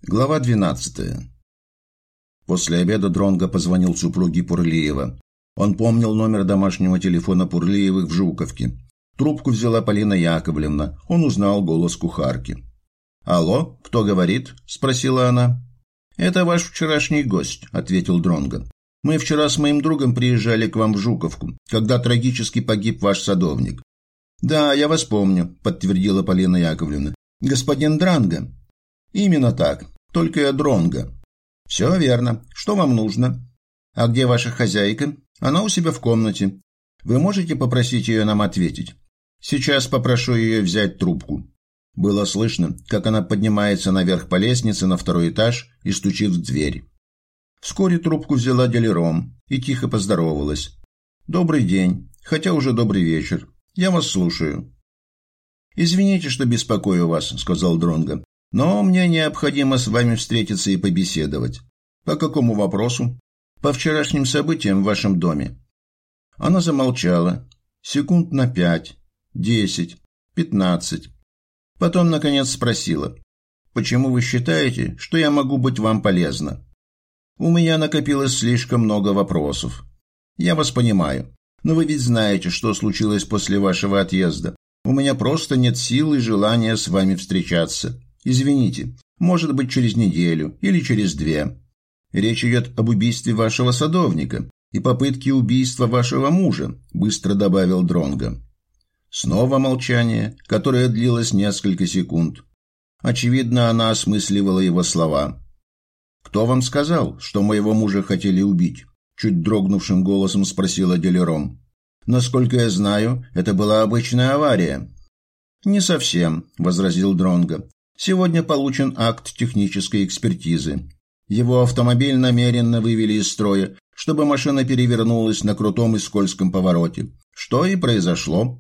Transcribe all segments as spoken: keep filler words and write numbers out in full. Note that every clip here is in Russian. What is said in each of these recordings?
Глава двенадцатая. После обеда Дронго позвонил супруге Пурлиева. Он помнил номер домашнего телефона Пурлиевых в Жуковке. Трубку взяла Полина Яковлевна. Он узнал голос кухарки. «Алло, кто говорит?» – спросила она. «Это ваш вчерашний гость», – ответил Дронго. «Мы вчера с моим другом приезжали к вам в Жуковку, когда трагически погиб ваш садовник». «Да, я вас помню», – подтвердила Полина Яковлевна. «Господин Дранго?» «Именно так. Только я Дронго». «Все верно. Что вам нужно?» «А где ваша хозяйка?» «Она у себя в комнате. Вы можете попросить ее нам ответить?» «Сейчас попрошу ее взять трубку». Было слышно, как она поднимается наверх по лестнице на второй этаж и стучит в дверь. Вскоре трубку взяла Делером и тихо поздоровалась. «Добрый день, хотя уже добрый вечер. Я вас слушаю». «Извините, что беспокою вас», — сказал Дронго. «Но мне необходимо с вами встретиться и побеседовать». «По какому вопросу?» «По вчерашним событиям в вашем доме». Она замолчала. Секунд на пять, десять, пятнадцать. Потом, наконец, спросила. «Почему вы считаете, что я могу быть вам полезна?» «У меня накопилось слишком много вопросов». «Я вас понимаю. Но вы ведь знаете, что случилось после вашего отъезда. У меня просто нет сил и желания с вами встречаться. Извините, может быть, через неделю или через две. Речь идет об убийстве вашего садовника и попытке убийства вашего мужа», – быстро добавил Дронго. Снова молчание, которое длилось несколько секунд. Очевидно, она осмысливала его слова. «Кто вам сказал, что моего мужа хотели убить?» – чуть дрогнувшим голосом спросила Делером. «Насколько я знаю, это была обычная авария». «Не совсем», – возразил Дронго. «Сегодня получен акт технической экспертизы. Его автомобиль намеренно вывели из строя, чтобы машина перевернулась на крутом и скользком повороте. Что и произошло».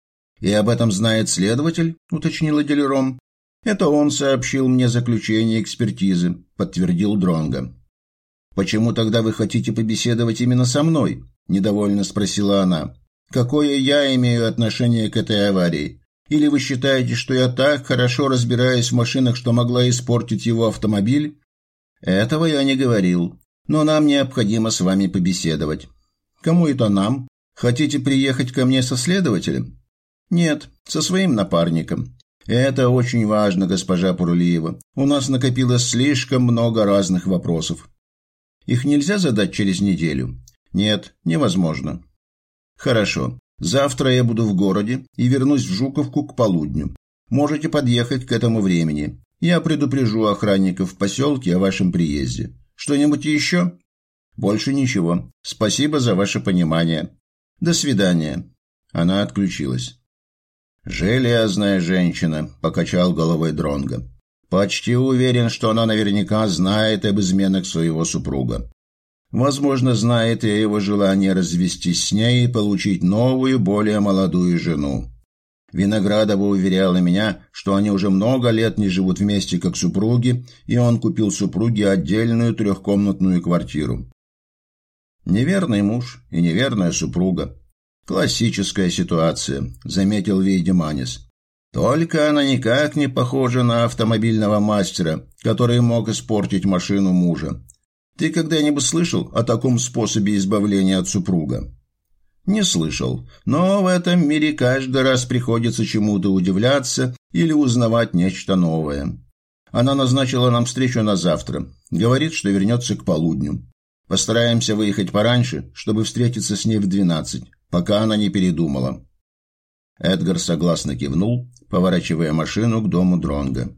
«И об этом знает следователь?» – уточнила Делером. «Это он сообщил мне заключение экспертизы», – подтвердил Дронго. «Почему тогда вы хотите побеседовать именно со мной?» – недовольно спросила она. «Какое я имею отношение к этой аварии? Или вы считаете, что я так хорошо разбираюсь в машинах, что могла испортить его автомобиль?» «Этого я не говорил, но нам необходимо с вами побеседовать». «Кому это нам? Хотите приехать ко мне со следователем?» «Нет, со своим напарником». «Это очень важно, госпожа Пурлиева. У нас накопилось слишком много разных вопросов». «Их нельзя задать через неделю?» «Нет, невозможно». «Хорошо. Завтра я буду в городе и вернусь в Жуковку к полудню. Можете подъехать к этому времени. Я предупрежу охранников в поселке о вашем приезде. Что-нибудь еще?» «Больше ничего. Спасибо за ваше понимание. До свидания». Она отключилась. «Железная женщина», – покачал головой Дронго. «Почти уверен, что она наверняка знает об изменах своего супруга. Возможно, знает и о его желании развестись с ней и получить новую, более молодую жену. Виноградова уверяла меня, что они уже много лет не живут вместе как супруги, и он купил супруге отдельную трехкомнатную квартиру. Неверный муж и неверная супруга. Классическая ситуация», – заметил Вейдеманис. «Только она никак не похожа на автомобильного мастера, который мог испортить машину мужа. Ты когда-нибудь слышал о таком способе избавления от супруга?» «Не слышал, но в этом мире каждый раз приходится чему-то удивляться или узнавать нечто новое. Она назначила нам встречу на завтра. Говорит, что вернется к полудню. Постараемся выехать пораньше, чтобы встретиться с ней в двенадцать, пока она не передумала». Эдгар согласно кивнул, поворачивая машину к дому Дронго.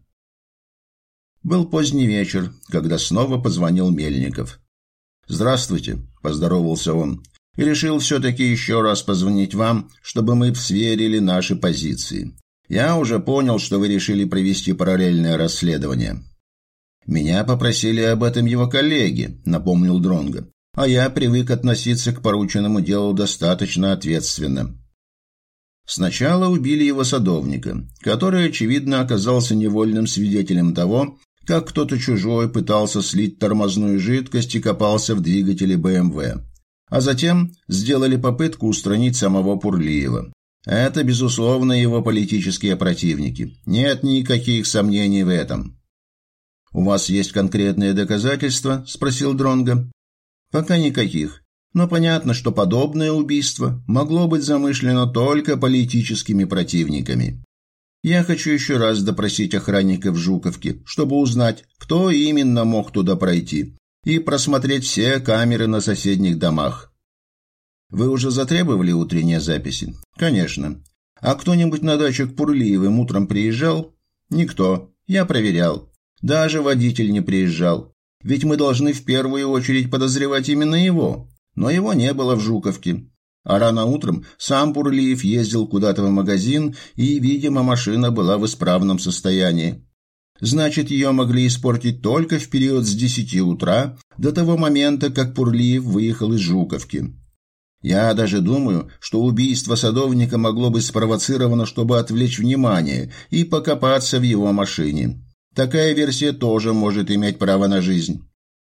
Был поздний вечер, когда снова позвонил Мельников. «Здравствуйте», – поздоровался он, – «и решил все-таки еще раз позвонить вам, чтобы мы сверили наши позиции. Я уже понял, что вы решили провести параллельное расследование». «Меня попросили об этом его коллеги», – напомнил Дронго, – «а я привык относиться к порученному делу достаточно ответственно». Сначала убили его садовника, который, очевидно, оказался невольным свидетелем того, как кто-то чужой пытался слить тормозную жидкость и копался в двигателе бэ эм вэ. А затем сделали попытку устранить самого Пурлиева. Это, безусловно, его политические противники. Нет никаких сомнений в этом. «У вас есть конкретные доказательства?» – спросил Дронго. «Пока никаких. Но понятно, что подобное убийство могло быть замышлено только политическими противниками. Я хочу еще раз допросить охранников Жуковки, чтобы узнать, кто именно мог туда пройти, и просмотреть все камеры на соседних домах». «Вы уже затребовали утренние записи?» «Конечно. А кто-нибудь на дачу к Пурлиевым утром приезжал?» «Никто. Я проверял. Даже водитель не приезжал. Ведь мы должны в первую очередь подозревать именно его. Но его не было в Жуковке. А рано утром сам Пурлиев ездил куда-то в магазин, и, видимо, машина была в исправном состоянии. Значит, ее могли испортить только в период с десяти утра до того момента, как Пурлиев выехал из Жуковки. Я даже думаю, что убийство садовника могло быть спровоцировано, чтобы отвлечь внимание и покопаться в его машине. Такая версия тоже может иметь право на жизнь».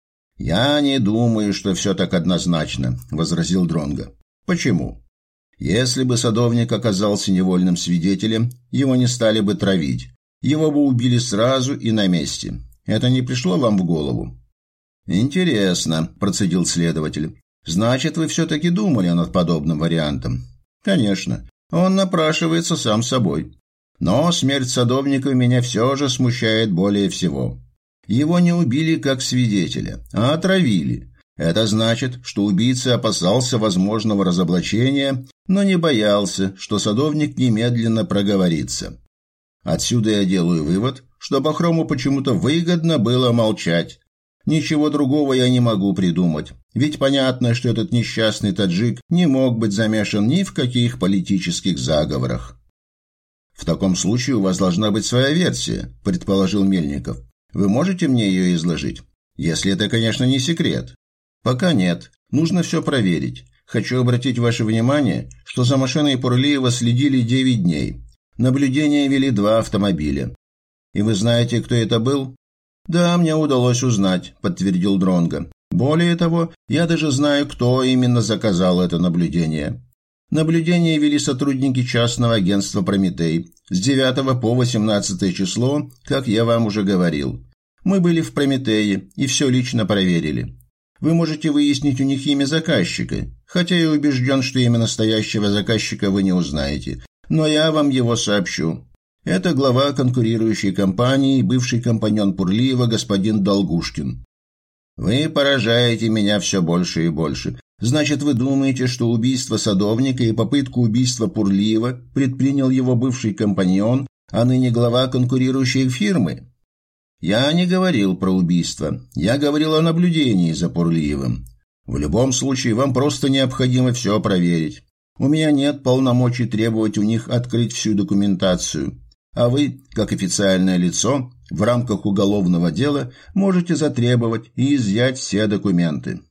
«Я не думаю, что все так однозначно», – возразил Дронго. «Почему? Если бы садовник оказался невольным свидетелем, его не стали бы травить. Его бы убили сразу и на месте. Это не пришло вам в голову?» «Интересно», – процедил следователь. «Значит, вы все-таки думали над подобным вариантом?» «Конечно. Он напрашивается сам собой. Но смерть садовника меня все же смущает более всего. Его не убили как свидетеля, а отравили. Это значит, что убийца опасался возможного разоблачения, но не боялся, что садовник немедленно проговорится. Отсюда я делаю вывод, что Бахрому почему-то выгодно было молчать. Ничего другого я не могу придумать, ведь понятно, что этот несчастный таджик не мог быть замешан ни в каких политических заговорах». «В таком случае у вас должна быть своя версия», – предположил Мельников. «Вы можете мне ее изложить? Если это, конечно, не секрет». «Пока нет. Нужно все проверить. Хочу обратить ваше внимание, что за машиной Пурлиева следили девять дней. Наблюдения вели два автомобиля. И вы знаете, кто это был?» «Да, мне удалось узнать», – подтвердил Дронго. «Более того, я даже знаю, кто именно заказал это наблюдение. Наблюдение вели сотрудники частного агентства «Прометей» с девятого по восемнадцатое число, как я вам уже говорил. Мы были в «Прометее» и все лично проверили. Вы можете выяснить у них имя заказчика, хотя я убежден, что имя настоящего заказчика вы не узнаете, но я вам его сообщу. Это глава конкурирующей компании, бывший компаньон Пурлиева, господин Долгушкин». «Вы поражаете меня все больше и больше. Значит, вы думаете, что убийство садовника и попытку убийства Пурлиева предпринял его бывший компаньон, а ныне глава конкурирующей фирмы?» «Я не говорил про убийство. Я говорил о наблюдении за Пурлиевым. В любом случае, вам просто необходимо все проверить. У меня нет полномочий требовать у них открыть всю документацию. А вы, как официальное лицо, в рамках уголовного дела можете затребовать и изъять все документы».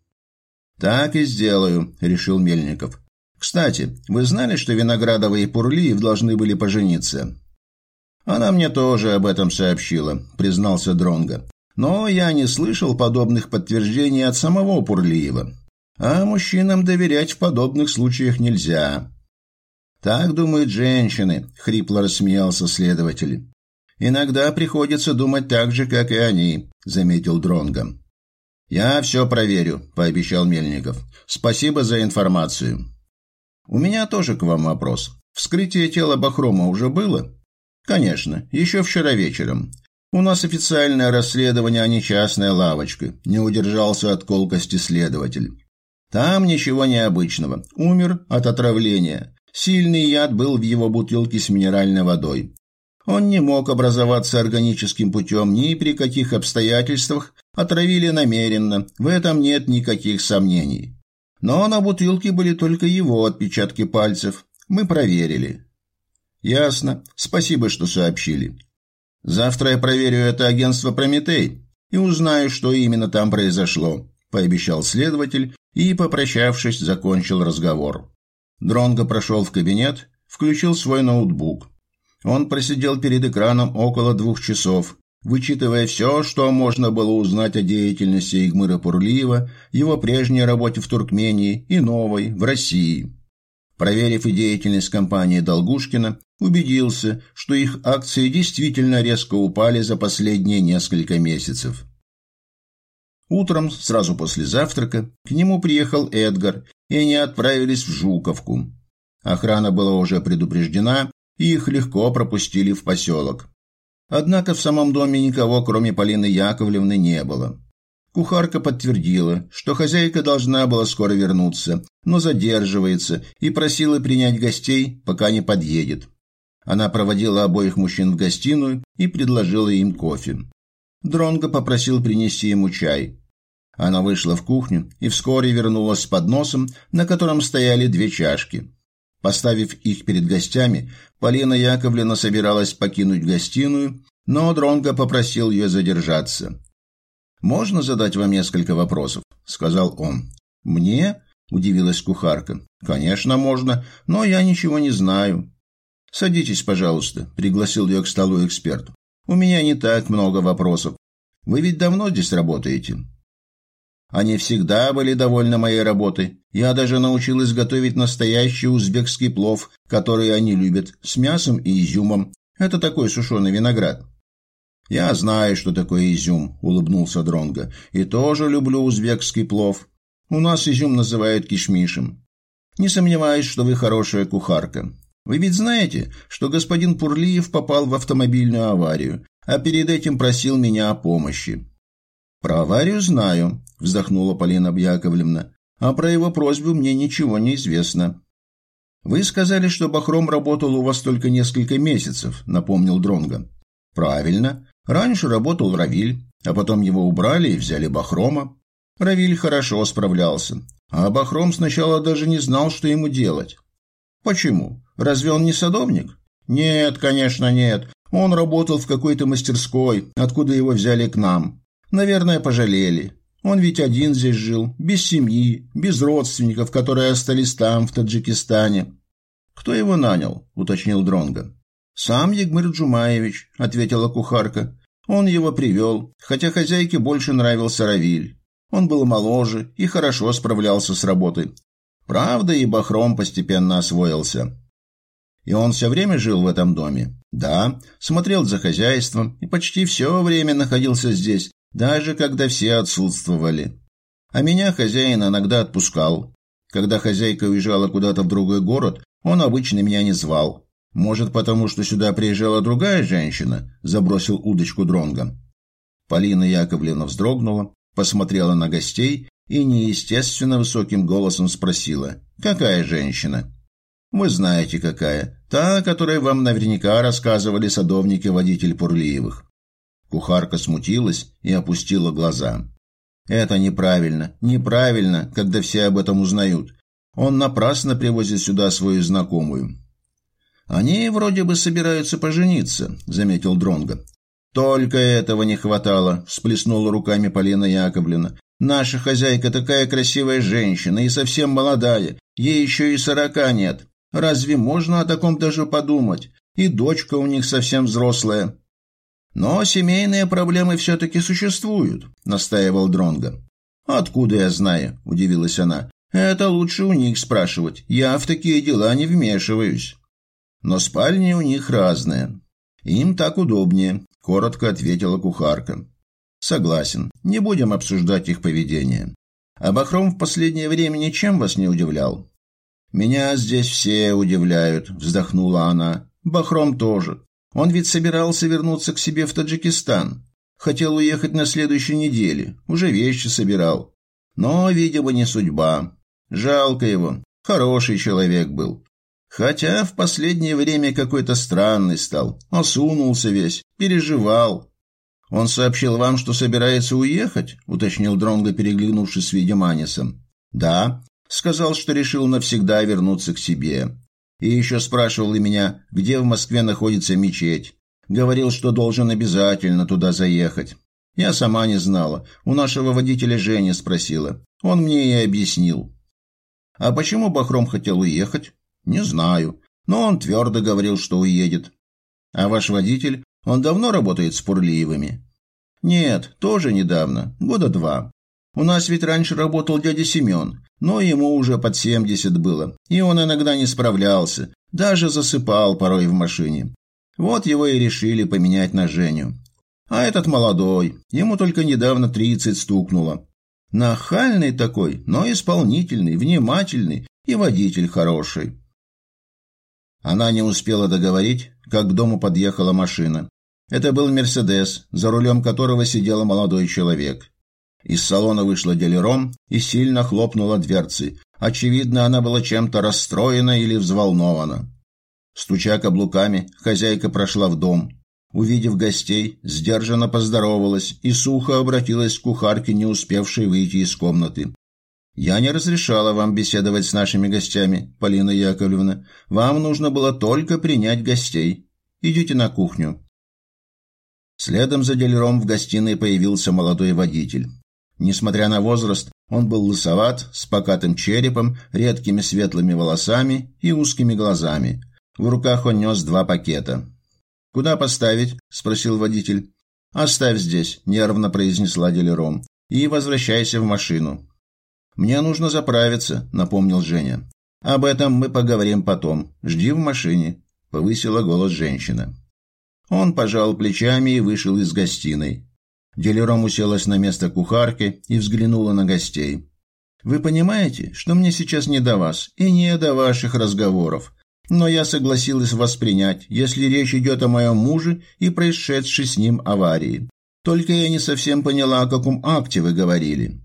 «Так и сделаю», – решил Мельников. «Кстати, вы знали, что Виноградова и Пурлиев должны были пожениться?» «Она мне тоже об этом сообщила», – признался Дронго. «Но я не слышал подобных подтверждений от самого Пурлиева. А мужчинам доверять в подобных случаях нельзя». «Так думают женщины», – хрипло рассмеялся следователь. «Иногда приходится думать так же, как и они», – заметил Дронго. «Я все проверю», – пообещал Мельников. «Спасибо за информацию». «У меня тоже к вам вопрос. Вскрытие тела Бахрома уже было?» «Конечно, еще вчера вечером. У нас официальное расследование, а не частная лавочка», – не удержался от колкости следователь. «Там ничего необычного. Умер от отравления. Сильный яд был в его бутылке с минеральной водой. Он не мог образоваться органическим путем ни при каких обстоятельствах, отравили намеренно, в этом нет никаких сомнений. Но на бутылке были только его отпечатки пальцев. Мы проверили». «Ясно. Спасибо, что сообщили. Завтра я проверю это агентство «Прометей» и узнаю, что именно там произошло», – пообещал следователь и, попрощавшись, закончил разговор. Дронго прошел в кабинет, включил свой ноутбук. Он просидел перед экраном около двух часов, вычитывая все, что можно было узнать о деятельности Игмыра Пурлиева, его прежней работе в Туркмении и новой, в России. Проверив и деятельность компании Долгушкина, Убедился, что их акции действительно резко упали за последние несколько месяцев. Утром, сразу после завтрака, к нему приехал Эдгар, и они отправились в Жуковку. Охрана была уже предупреждена, и их легко пропустили в поселок. Однако в самом доме никого, кроме Полины Яковлевны, не было. Кухарка подтвердила, что хозяйка должна была скоро вернуться, но задерживается, и просила принять гостей, пока не подъедет. Она проводила обоих мужчин в гостиную и предложила им кофе. Дронго попросил принести ему чай. Она вышла в кухню и вскоре вернулась с подносом, на котором стояли две чашки. Поставив их перед гостями, Полина Яковлевна собиралась покинуть гостиную, но Дронго попросил ее задержаться. «Можно задать вам несколько вопросов?» – сказал он. «Мне?» – удивилась кухарка. «Конечно, можно, но я ничего не знаю». «Садитесь, пожалуйста», – пригласил ее к столу эксперт. «У меня не так много вопросов. Вы ведь давно здесь работаете?» Они всегда были довольны моей работой. Я даже научилась готовить настоящий узбекский плов, который они любят, с мясом и изюмом. Это такой сушеный виноград. «Я знаю, что такое изюм», – улыбнулся Дронго. «И тоже люблю узбекский плов. У нас изюм называют кишмишем. Не сомневаюсь, что вы хорошая кухарка. Вы ведь знаете, что господин Пурлиев попал в автомобильную аварию, а перед этим просил меня о помощи?» «Про аварию знаю», – вздохнула Полина Яковлевна, «а про его просьбу мне ничего не известно». «Вы сказали, что Бахром работал у вас только несколько месяцев», – напомнил Дронго. «Правильно. Раньше работал Равиль, а потом его убрали и взяли Бахрома. Равиль хорошо справлялся, а Бахром сначала даже не знал, что ему делать». «Почему? Разве он не садовник?» «Нет, конечно, нет. Он работал в какой-то мастерской, откуда его взяли к нам. Наверное, пожалели. Он ведь один здесь жил, без семьи, без родственников, которые остались там, в Таджикистане». «Кто его нанял?» – уточнил Дронго. «Сам Егмыр Джумаевич», – ответила кухарка. «Он его привел, хотя хозяйке больше нравился Равиль. Он был моложе и хорошо справлялся с работой. Правда, и Бахром постепенно освоился». «И он все время жил в этом доме?» «Да, смотрел за хозяйством и почти все время находился здесь, даже когда все отсутствовали. А меня хозяин иногда отпускал. Когда хозяйка уезжала куда-то в другой город, он обычно меня не звал. Может, потому что сюда приезжала другая женщина?» – забросил удочку Дронго. Полина Яковлевна вздрогнула, посмотрела на гостей и неестественно высоким голосом спросила: «Какая женщина?» «Вы знаете, какая. Та, о которой вам наверняка рассказывали садовники-водитель Пурлиевых». Кухарка смутилась и опустила глаза. «Это неправильно, неправильно, когда все об этом узнают. Он напрасно привозит сюда свою знакомую». «Они вроде бы собираются пожениться», — заметил Дронго. «Только этого не хватало», — всплеснула руками Полина Яковлевна. «Наша хозяйка такая красивая женщина и совсем молодая, ей еще и сорока нет. Разве можно о таком даже подумать? И дочка у них совсем взрослая». «Но семейные проблемы все-таки существуют», — настаивал Дронго. «Откуда я знаю?» — удивилась она. «Это лучше у них спрашивать. Я в такие дела не вмешиваюсь». «Но спальни у них разные. Им так удобнее», — коротко ответила кухарка. «Согласен. Не будем обсуждать их поведение. А Бахром в последнее время ничем вас не удивлял?» «Меня здесь все удивляют», — вздохнула она. «Бахром тоже. Он ведь собирался вернуться к себе в Таджикистан. Хотел уехать на следующей неделе. Уже вещи собирал. Но, видимо, не судьба. Жалко его. Хороший человек был. Хотя в последнее время какой-то странный стал. Осунулся весь. Переживал». «Он сообщил вам, что собирается уехать?» — уточнил Дронго, переглянувшись с Видиманисом. «Да. Сказал, что решил навсегда вернуться к себе. И еще спрашивал и меня, где в Москве находится мечеть. Говорил, что должен обязательно туда заехать. Я сама не знала. У нашего водителя Жени спросила. Он мне и объяснил». «А почему Бахром хотел уехать?» «Не знаю. Но он твердо говорил, что уедет». «А ваш водитель, он давно работает с Пурлиевыми?» «Нет, тоже недавно. Года два. У нас ведь раньше работал дядя Семен, но ему уже под семьдесят было, и он иногда не справлялся, даже засыпал порой в машине. Вот его и решили поменять на Женю. А этот молодой, ему только недавно тридцать стукнуло. Нахальный такой, но исполнительный, внимательный и водитель хороший. Она не успела договорить, как к дому подъехала машина. Это был «Мерседес», за рулем которого сидел молодой человек. Из салона вышла Делерон и сильно хлопнула дверцы. Очевидно, она была чем-то расстроена или взволнована. Стуча каблуками, хозяйка прошла в дом. Увидев гостей, сдержанно поздоровалась и сухо обратилась к кухарке, не успевшей выйти из комнаты. «Я не разрешала вам беседовать с нашими гостями, Полина Яковлевна. Вам нужно было только принять гостей. Идите на кухню». Следом за Делером в гостиной появился молодой водитель. Несмотря на возраст, он был лысоват, с покатым черепом, редкими светлыми волосами и узкими глазами. В руках он нес два пакета. «Куда поставить?» – спросил водитель. «Оставь здесь», – нервно произнесла Делерон, – «и возвращайся в машину». «Мне нужно заправиться», – напомнил Женя. «Об этом мы поговорим потом. Жди в машине», – повысила голос женщина. Он пожал плечами и вышел из гостиной. Делерон уселась на место кухарки и взглянула на гостей. «Вы понимаете, что мне сейчас не до вас и не до ваших разговоров, но я согласилась вас принять, если речь идет о моем муже и происшедшей с ним аварии. Только я не совсем поняла, о каком акте вы говорили».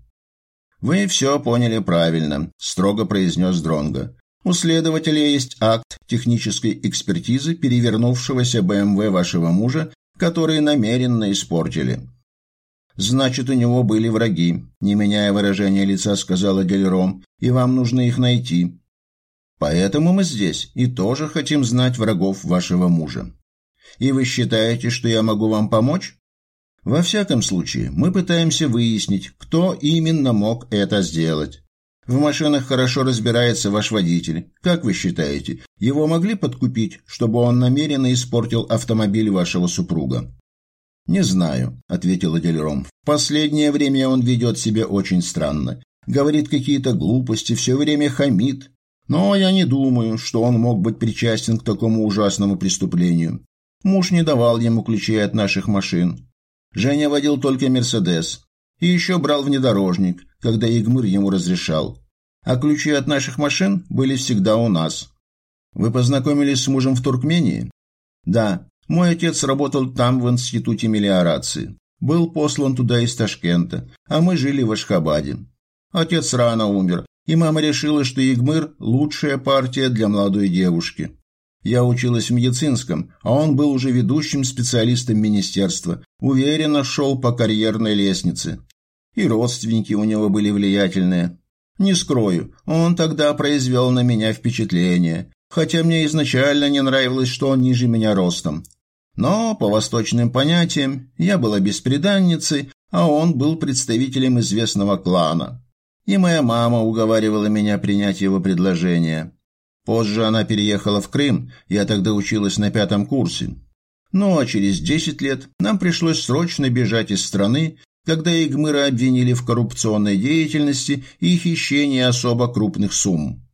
«Вы все поняли правильно», – строго произнес Дронго. «У следователя есть акт технической экспертизы перевернувшегося бэ эм вэ вашего мужа, который намеренно испортили». «Значит, у него были враги», – не меняя выражения лица, сказала Делерон, – «и вам нужно их найти. Поэтому мы здесь и тоже хотим знать врагов вашего мужа. И вы считаете, что я могу вам помочь? Во всяком случае, мы пытаемся выяснить, кто именно мог это сделать. В машинах хорошо разбирается ваш водитель. Как вы считаете, его могли подкупить, чтобы он намеренно испортил автомобиль вашего супруга?» «Не знаю», – ответила Делерон. «В последнее время он ведет себя очень странно. Говорит какие-то глупости, все время хамит. Но я не думаю, что он мог быть причастен к такому ужасному преступлению. Муж не давал ему ключей от наших машин. Женя водил только «Мерседес». И еще брал внедорожник, когда Игмыр ему разрешал. А ключи от наших машин были всегда у нас. Вы познакомились с мужем в Туркмении? Да. Мой отец работал там в институте мелиорации. Был послан туда из Ташкента, а мы жили в Ашхабаде. Отец рано умер, и мама решила, что Игмыр – лучшая партия для молодой девушки. Я училась в медицинском, а он был уже ведущим специалистом министерства, уверенно шел по карьерной лестнице. И родственники у него были влиятельные. Не скрою, он тогда произвел на меня впечатление, хотя мне изначально не нравилось, что он ниже меня ростом. Но, по восточным понятиям, я была бесприданницей, а он был представителем известного клана. И моя мама уговаривала меня принять его предложение. Позже она переехала в Крым, я тогда училась на пятом курсе. Ну а через десять лет нам пришлось срочно бежать из страны, когда Игмыра обвинили в коррупционной деятельности и хищении особо крупных сумм.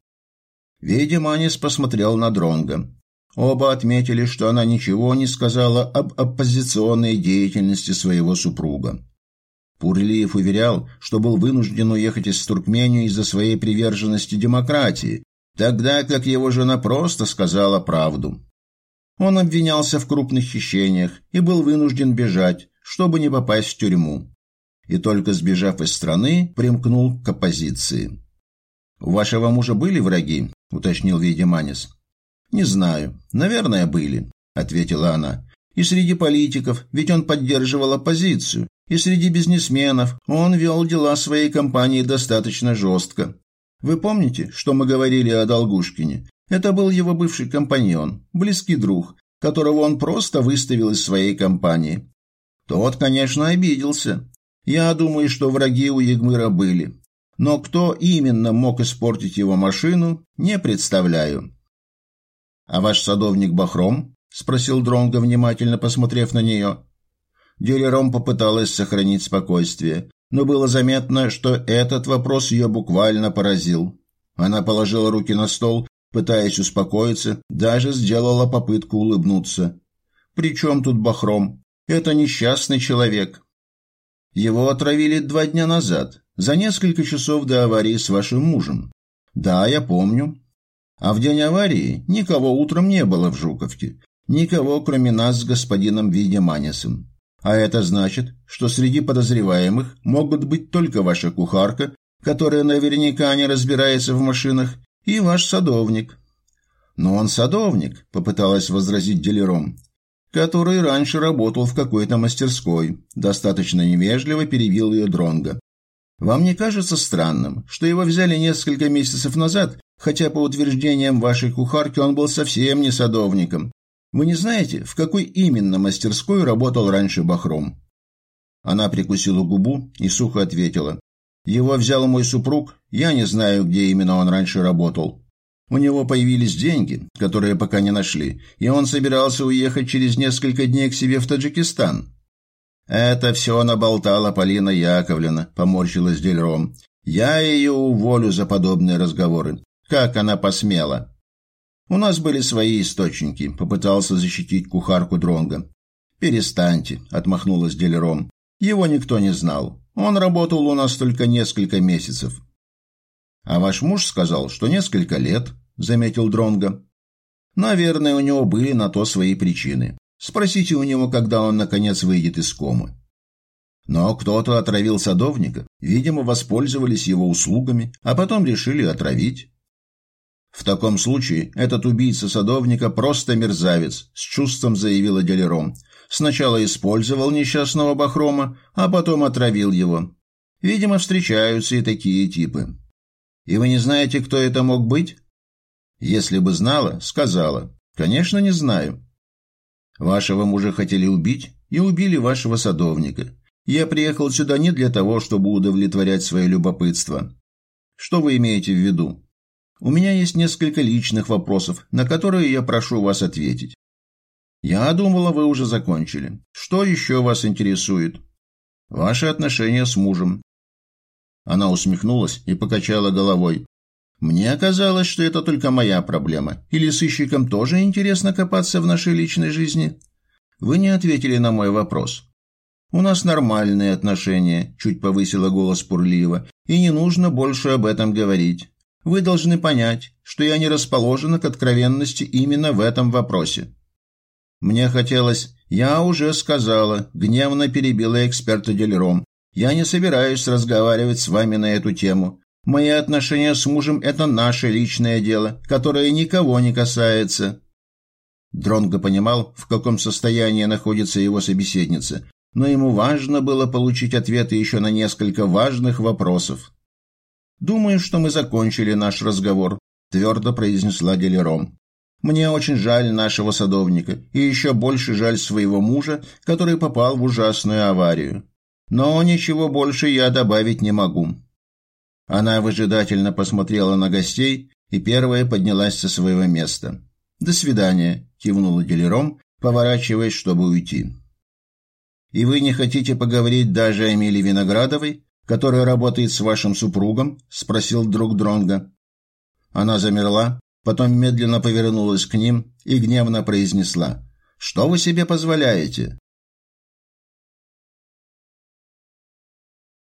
Ведиманис посмотрел на Дронго. Оба отметили, что она ничего не сказала об оппозиционной деятельности своего супруга. Пурлиев уверял, что был вынужден уехать из Туркмении из-за своей приверженности демократии, тогда как его жена просто сказала правду. Он обвинялся в крупных хищениях и был вынужден бежать, чтобы не попасть в тюрьму. И только сбежав из страны, примкнул к оппозиции. «У вашего мужа были враги?» – уточнил Ведиманис. «Не знаю. Наверное, были», – ответила она. «И среди политиков, ведь он поддерживал оппозицию, и среди бизнесменов он вел дела своей компании достаточно жестко. Вы помните, что мы говорили о Долгушкине? Это был его бывший компаньон, близкий друг, которого он просто выставил из своей компании. Тот, конечно, обиделся. Я думаю, что враги у Игмыра были. Но кто именно мог испортить его машину, не представляю». «А ваш садовник Бахром?» – спросил Дронго, внимательно посмотрев на нее. Делерон попыталась сохранить спокойствие. но было заметно, что этот вопрос ее буквально поразил. Она положила руки на стол, пытаясь успокоиться, даже сделала попытку улыбнуться. «При чем тут Бахром? Это несчастный человек. Его отравили два дня назад, за несколько часов до аварии с вашим мужем. Да, я помню. А в день аварии никого утром не было в Жуковке. Никого, кроме нас с господином Видеманисом. А это значит, что среди подозреваемых могут быть только ваша кухарка, которая наверняка не разбирается в машинах, и ваш садовник». «Но он садовник», — попыталась возразить Делерон, «который раньше работал в какой-то мастерской», — достаточно невежливо перебил ее Дронго. «Вам не кажется странным, что его взяли несколько месяцев назад, хотя по утверждениям вашей кухарки он был совсем не садовником? Вы не знаете, в какой именно мастерской работал раньше Бахром?» Она прикусила губу и сухо ответила: «Его взял мой супруг, я не знаю, где именно он раньше работал. У него появились деньги, которые пока не нашли, и он собирался уехать через несколько дней к себе в Таджикистан». «Это все наболтала Полина Яковлевна», — поморщилась Делерон. «Я ее уволю за подобные разговоры. Как она посмела?» «У нас были свои источники», — попытался защитить кухарку Дронго. «Перестаньте», — отмахнулась Делерон. «Его никто не знал. Он работал у нас только несколько месяцев». «А ваш муж сказал, что несколько лет», — заметил Дронго. «Наверное, у него были на то свои причины. Спросите у него, когда он, наконец, выйдет из комы». Но кто-то отравил садовника, видимо, воспользовались его услугами, а потом решили отравить. «В таком случае этот убийца садовника просто мерзавец», — с чувством заявила Делерон. «Сначала использовал несчастного Бахрома, а потом отравил его. Видимо, встречаются и такие типы. И вы не знаете, кто это мог быть?» «Если бы знала, сказала. Конечно, не знаю». «Вашего мужа хотели убить и убили вашего садовника. Я приехал сюда не для того, чтобы удовлетворять свое любопытство. Что вы имеете в виду? У меня есть несколько личных вопросов, на которые я прошу вас ответить». «Я думала, вы уже закончили. Что еще вас интересует?» «Ваши отношения с мужем». Она усмехнулась и покачала головой. «Мне казалось, что это только моя проблема. Или сыщикам тоже интересно копаться в нашей личной жизни?» «Вы не ответили на мой вопрос». «У нас нормальные отношения», — чуть повысила голос Пурлиева, «и не нужно больше об этом говорить. Вы должны понять, что я не расположена к откровенности именно в этом вопросе». «Мне хотелось...» «Я уже сказала», — гневно перебила эксперта Делерон. «Я не собираюсь разговаривать с вами на эту тему. Мои отношения с мужем – это наше личное дело, которое никого не касается». Дронго понимал, в каком состоянии находится его собеседница, но ему важно было получить ответы еще на несколько важных вопросов. «Думаю, что мы закончили наш разговор», – твердо произнесла Делерон. «Мне очень жаль нашего садовника, и еще больше жаль своего мужа, который попал в ужасную аварию. Но ничего больше я добавить не могу». Она выжидательно посмотрела на гостей и первая поднялась со своего места. «До свидания», – кивнула Делерон, поворачиваясь, чтобы уйти. «И вы не хотите поговорить даже о Эмилии Виноградовой, которая работает с вашим супругом?» – спросил друг Дронго. Она замерла, потом медленно повернулась к ним и гневно произнесла: «Что вы себе позволяете?